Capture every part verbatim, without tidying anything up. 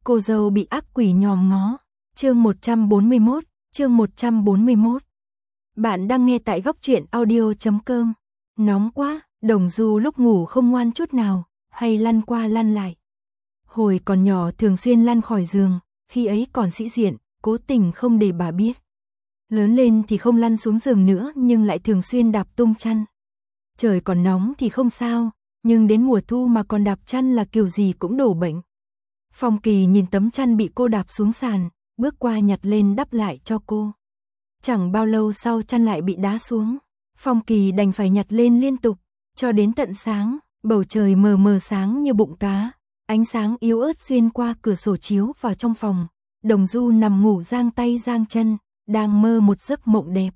Cô dâu bị ác quỷ nhòm ngó. Chương một trăm bốn mươi mốt, chương một trăm bốn mươi mốt. Bạn đang nghe tại góc truyện audio chấm com. Nóng quá, Đồng Du lúc ngủ không ngoan chút nào, hay lăn qua lăn lại. Hồi còn nhỏ thường xuyên lăn khỏi giường, khi ấy còn sĩ diện, cố tình không để bà biết. Lớn lên thì không lăn xuống giường nữa nhưng lại thường xuyên đạp tung chăn. Trời còn nóng thì không sao, nhưng đến mùa thu mà còn đạp chăn là kiểu gì cũng đổ bệnh. Phong Kỳ nhìn tấm chăn bị cô đạp xuống sàn, bước qua nhặt lên đắp lại cho cô. Chẳng bao lâu sau chăn lại bị đá xuống, Phong Kỳ đành phải nhặt lên liên tục, cho đến tận sáng, bầu trời mờ mờ sáng như bụng cá, ánh sáng yếu ớt xuyên qua cửa sổ chiếu vào trong phòng. Đồng Du nằm ngủ giang tay giang chân, đang mơ một giấc mộng đẹp.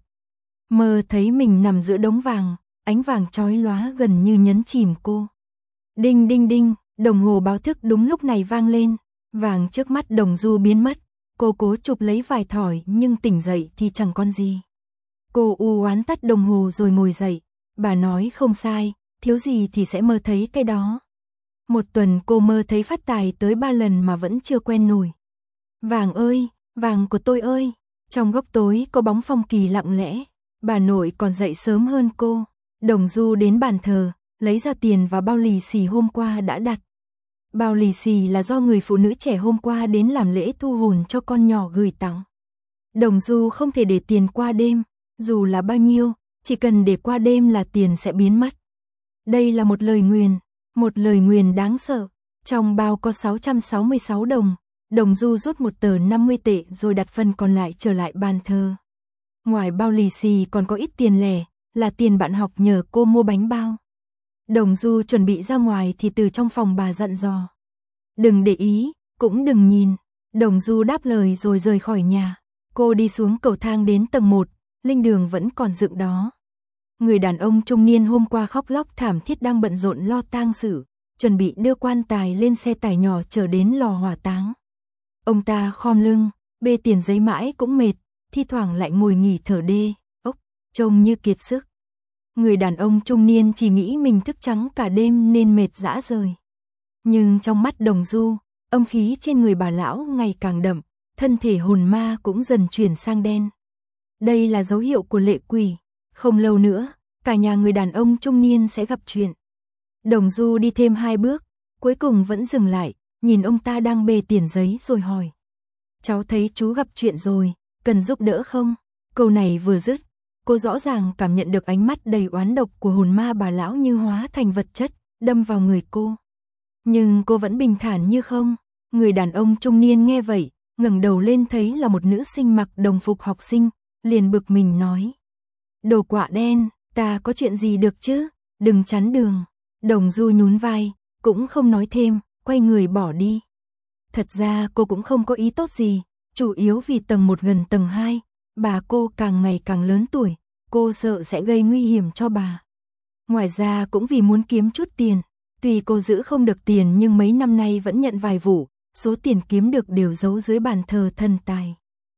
Mơ thấy mình nằm giữa đống vàng, ánh vàng chói lóa gần như nhấn chìm cô. Đinh đinh đinh, đồng hồ báo thức đúng lúc này vang lên, vàng trước mắt Đồng Du biến mất. Cô cố chụp lấy vài thỏi nhưng tỉnh dậy thì chẳng còn gì. Cô u oán tắt đồng hồ rồi ngồi dậy. Bà nói không sai, thiếu gì thì sẽ mơ thấy cái đó. Một tuần cô mơ thấy phát tài tới ba lần mà vẫn chưa quen nổi. Vàng ơi, vàng của tôi ơi. Trong góc tối có bóng Phong Kỳ lặng lẽ. Bà nội còn dậy sớm hơn cô. Đồng Du đến bàn thờ, lấy ra tiền và bao lì xì hôm qua đã đặt. Bao lì xì là do người phụ nữ trẻ hôm qua đến làm lễ thu hồn cho con nhỏ gửi tặng. Đồng Du không thể để tiền qua đêm, dù là bao nhiêu, chỉ cần để qua đêm là tiền sẽ biến mất. Đây là một lời nguyền, một lời nguyền đáng sợ. Trong bao có sáu trăm sáu mươi sáu đồng, Đồng Du rút một tờ năm mươi tệ rồi đặt phần còn lại trở lại bàn thờ. Ngoài bao lì xì còn có ít tiền lẻ, là tiền bạn học nhờ cô mua bánh bao. Đồng Du chuẩn bị ra ngoài thì từ trong phòng bà dặn dò. Đừng để ý, cũng đừng nhìn. Đồng Du đáp lời rồi rời khỏi nhà. Cô đi xuống cầu thang đến tầng một, linh đường vẫn còn dựng đó. Người đàn ông trung niên hôm qua khóc lóc thảm thiết đang bận rộn lo tang sự, chuẩn bị đưa quan tài lên xe tải nhỏ chở đến lò hỏa táng. Ông ta khom lưng, bê tiền giấy mãi cũng mệt, thi thoảng lại ngồi nghỉ thở đê, ốc, trông như kiệt sức. Người đàn ông trung niên chỉ nghĩ mình thức trắng cả đêm nên mệt rã rời. Nhưng trong mắt Đồng Du, âm khí trên người bà lão ngày càng đậm, thân thể hồn ma cũng dần chuyển sang đen. Đây là dấu hiệu của lệ quỷ, không lâu nữa, cả nhà người đàn ông trung niên sẽ gặp chuyện. Đồng Du đi thêm hai bước, cuối cùng vẫn dừng lại, nhìn ông ta đang bê tiền giấy rồi hỏi. Cháu thấy chú gặp chuyện rồi, cần giúp đỡ không? Câu này vừa dứt, cô rõ ràng cảm nhận được ánh mắt đầy oán độc của hồn ma bà lão như hóa thành vật chất, đâm vào người cô. Nhưng cô vẫn bình thản như không. Người đàn ông trung niên nghe vậy, ngẩng đầu lên thấy là một nữ sinh mặc đồng phục học sinh, liền bực mình nói. Đồ quạ đen, ta có chuyện gì được chứ, đừng chắn đường. Đồng Du nhún vai, cũng không nói thêm, quay người bỏ đi. Thật ra cô cũng không có ý tốt gì, chủ yếu vì tầng một gần tầng hai, bà cô càng ngày càng lớn tuổi, cô sợ sẽ gây nguy hiểm cho bà. Ngoài ra cũng vì muốn kiếm chút tiền, tuy cô giữ không được tiền nhưng mấy năm nay vẫn nhận vài vụ, số tiền kiếm được đều giấu dưới bàn thờ thần tài.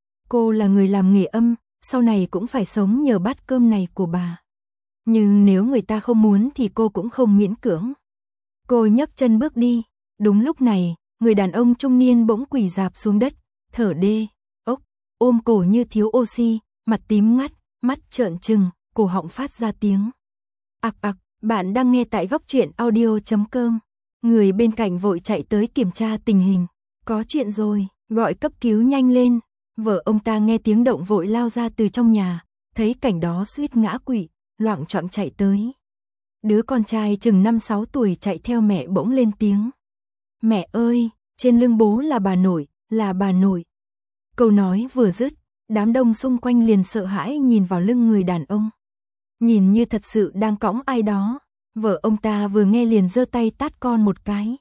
Cô là người làm nghề âm, sau này cũng phải sống nhờ bát cơm này của bà. Nhưng nếu người ta không muốn thì cô cũng không miễn cưỡng. Cô nhấc chân bước đi, đúng lúc này, người đàn ông trung niên bỗng quỳ rạp xuống đất, thở đê, ốc, ôm cổ như thiếu oxy, mặt tím ngắt, mắt trợn trừng, cổ họng phát ra tiếng. Ặc ặc, bạn đang nghe tại góc truyện audio chấm com. Người bên cạnh vội chạy tới kiểm tra tình hình. Có chuyện rồi, gọi cấp cứu nhanh lên. Vợ ông ta nghe tiếng động vội lao ra từ trong nhà, thấy cảnh đó suýt ngã quỵ, loạng choạng chạy tới. Đứa con trai chừng năm sáu tuổi chạy theo mẹ bỗng lên tiếng. Mẹ ơi, trên lưng bố là bà nội, là bà nội. Câu nói vừa dứt, đám đông xung quanh liền sợ hãi nhìn vào lưng người đàn ông. Nhìn như thật sự đang cõng ai đó, vợ ông ta vừa nghe liền giơ tay tát con một cái.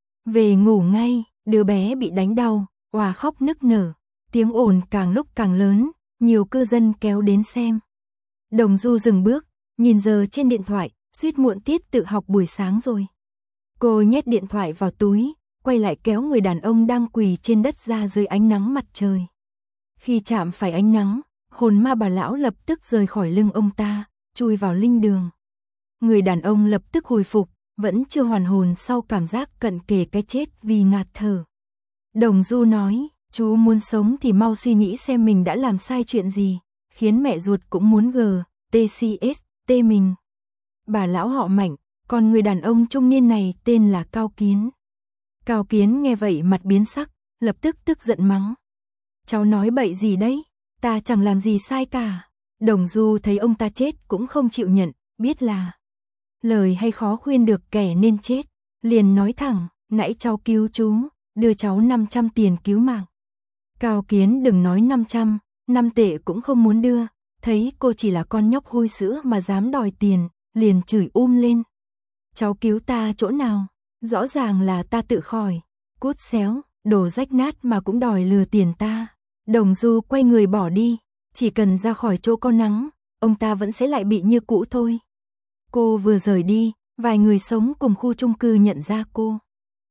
Về ngủ ngay, đứa bé bị đánh đau, òa khóc nức nở, tiếng ồn càng lúc càng lớn, nhiều cư dân kéo đến xem. Đồng Du dừng bước, nhìn giờ trên điện thoại, suýt muộn tiết tự học buổi sáng rồi. Cô nhét điện thoại vào túi, quay lại kéo người đàn ông đang quỳ trên đất ra dưới ánh nắng mặt trời. Khi chạm phải ánh nắng, hồn ma bà lão lập tức rời khỏi lưng ông ta, chui vào linh đường. Người đàn ông lập tức hồi phục, vẫn chưa hoàn hồn sau cảm giác cận kề cái chết vì ngạt thở. Đồng Du nói, chú muốn sống thì mau suy nghĩ xem mình đã làm sai chuyện gì, khiến mẹ ruột cũng muốn gờ, tê xê ét, tê mình. Bà lão họ Mạnh, còn người đàn ông trung niên này tên là Cao Kiến. Cao Kiến nghe vậy mặt biến sắc, lập tức tức giận mắng. Cháu nói bậy gì đấy, ta chẳng làm gì sai cả. Đồng Du thấy ông ta chết cũng không chịu nhận, biết là lời hay khó khuyên được kẻ nên chết, liền nói thẳng, nãy cháu cứu chú, đưa cháu năm trăm tiền cứu mạng. Cao Kiến đừng nói năm trăm, năm tệ cũng không muốn đưa, thấy cô chỉ là con nhóc hôi sữa mà dám đòi tiền, liền chửi um lên. Cháu cứu ta chỗ nào, rõ ràng là ta tự khỏi, cút xéo, đồ rách nát mà cũng đòi lừa tiền ta. Đồng Du quay người bỏ đi, chỉ cần ra khỏi chỗ có nắng, ông ta vẫn sẽ lại bị như cũ thôi. Cô vừa rời đi, vài người sống cùng khu chung cư nhận ra cô.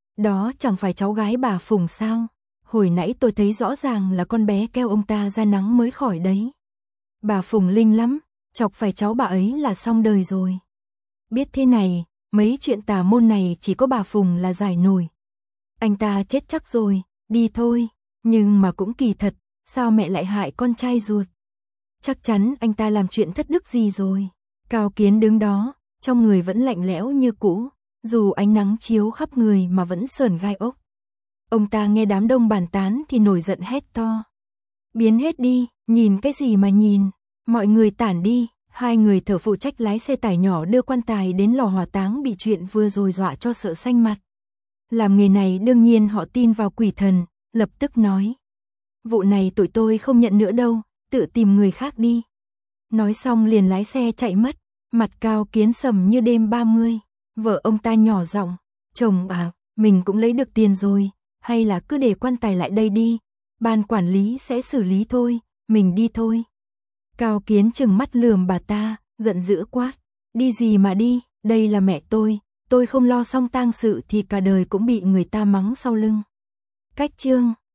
Đó chẳng phải cháu gái bà Phùng sao? Hồi nãy tôi thấy rõ ràng là con bé kêu ông ta ra nắng mới khỏi đấy. Bà Phùng linh lắm, chọc phải cháu bà ấy là xong đời rồi. Biết thế này, mấy chuyện tà môn này chỉ có bà Phùng là giải nổi. Anh ta chết chắc rồi, đi thôi, nhưng mà cũng kỳ thật, sao mẹ lại hại con trai ruột? Chắc chắn anh ta làm chuyện thất đức gì rồi. Cao Kiến đứng đó, trong người vẫn lạnh lẽo như cũ, dù ánh nắng chiếu khắp người mà vẫn sởn gai ốc. Ông ta nghe đám đông bàn tán thì nổi giận hét to. Biến hết đi, nhìn cái gì mà nhìn, mọi người tản đi. Hai người thợ phụ trách lái xe tải nhỏ đưa quan tài đến lò hỏa táng bị chuyện vừa rồi dọa cho sợ xanh mặt. Làm nghề này đương nhiên họ tin vào quỷ thần, lập tức nói. Vụ này tụi tôi không nhận nữa đâu, tự tìm người khác đi. Nói xong liền lái xe chạy mất, mặt Cao Kiến sầm như đêm ba mươi. Vợ ông ta nhỏ giọng, chồng à, mình cũng lấy được tiền rồi, hay là cứ để quan tài lại đây đi, ban quản lý sẽ xử lý thôi, mình đi thôi. Cao Kiến trừng mắt lườm bà ta, giận dữ quát, đi gì mà đi, đây là mẹ tôi, tôi không lo xong tang sự thì cả đời cũng bị người ta mắng sau lưng. Cách chương